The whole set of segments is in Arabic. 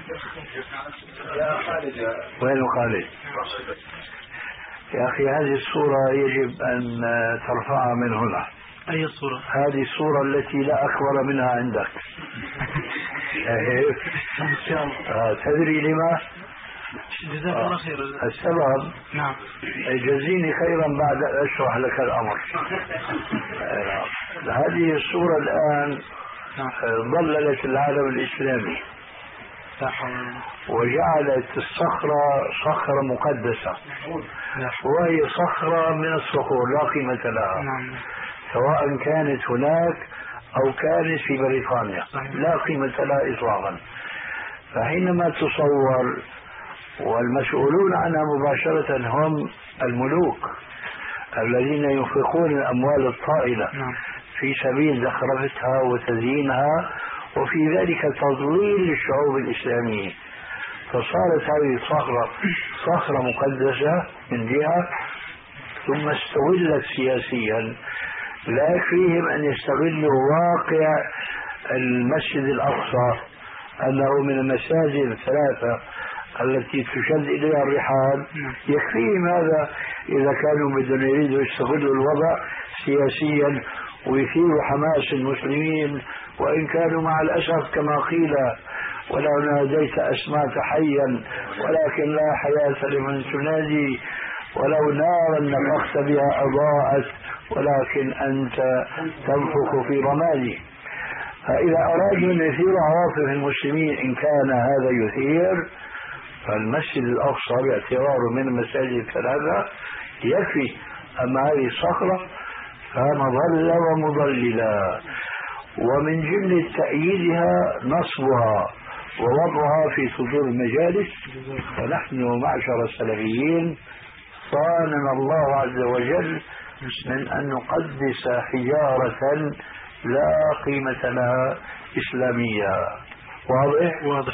وين خالد؟ يا أخي هذه الصورة يجب أن ترفعها من هنا. أي الصورة؟ هذه الصورة التي لا أكبر منها عندك. تدري لما؟ جزاك الله خير. السبب؟ نعم. جزيني خيرا بعد أن أشرح لك الأمر. هذه الصورة الآن ضللت العالم الإسلامي وجعلت الصخرة صخرة مقدسة، وهي صخرة من الصخور لا قيمة لها، سواء كانت هناك أو كانت في بريطانيا لا قيمة لها إطلاقا. فحينما تصور والمسؤولون عنها مباشرة هم الملوك الذين ينفقون الأموال الطائلة في سبيل زخرفتها وتزيينها وفي ذلك تضليل الشعوب الإسلامية، فصارت هذه الصخرة صخرة مقدسة من جهة، ثم استغلت سياسيا. لا يكفيهم أن يستغلوا واقع المسجد الأقصى أنه من المساجد الثلاثة التي تشد إليها الرحال، يكفيهم هذا إذا كانوا بدهم يريدوا يستغلوا الوضع سياسيا ويثيروا حماس المسلمين، وإن كانوا مع الأسف كما قيل ولو ناديت أسماك حيا ولكن لا حياة لمن تنادي، ولو نارا نفخت بها أضاءت ولكن أنت تنفخ في رمادي. فإذا أرادوا أن يثيروا عواطف المسلمين إن كان هذا يثير، فالمسجد الأقصى باعتباره من المساجد الثلاثة يكفي. أما هذه الصخرة فمظلة ومضللة، ومن جملة تأييدها نصبها ووضعها في صدور المجالس. ونحن معشر السلفيين صاننا الله عز وجل من أن نقدس حجارة لا قيمة لها إسلامية. واضح؟ واضح.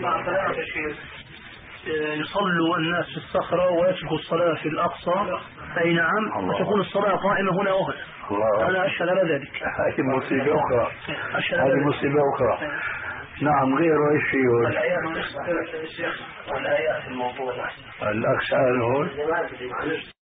يصلوا الناس في الصخرة ويتركوا الصلاة في الأقصى. أي نعم، وتكون الصلاة قائمة هنا وهنا. أنا أشهد على ذلك. هذه مصيبة أخرى. هذه مصيبة أخرى. نعم. غيره ايش فيه؟ والآيات الموضوع الأقصى هون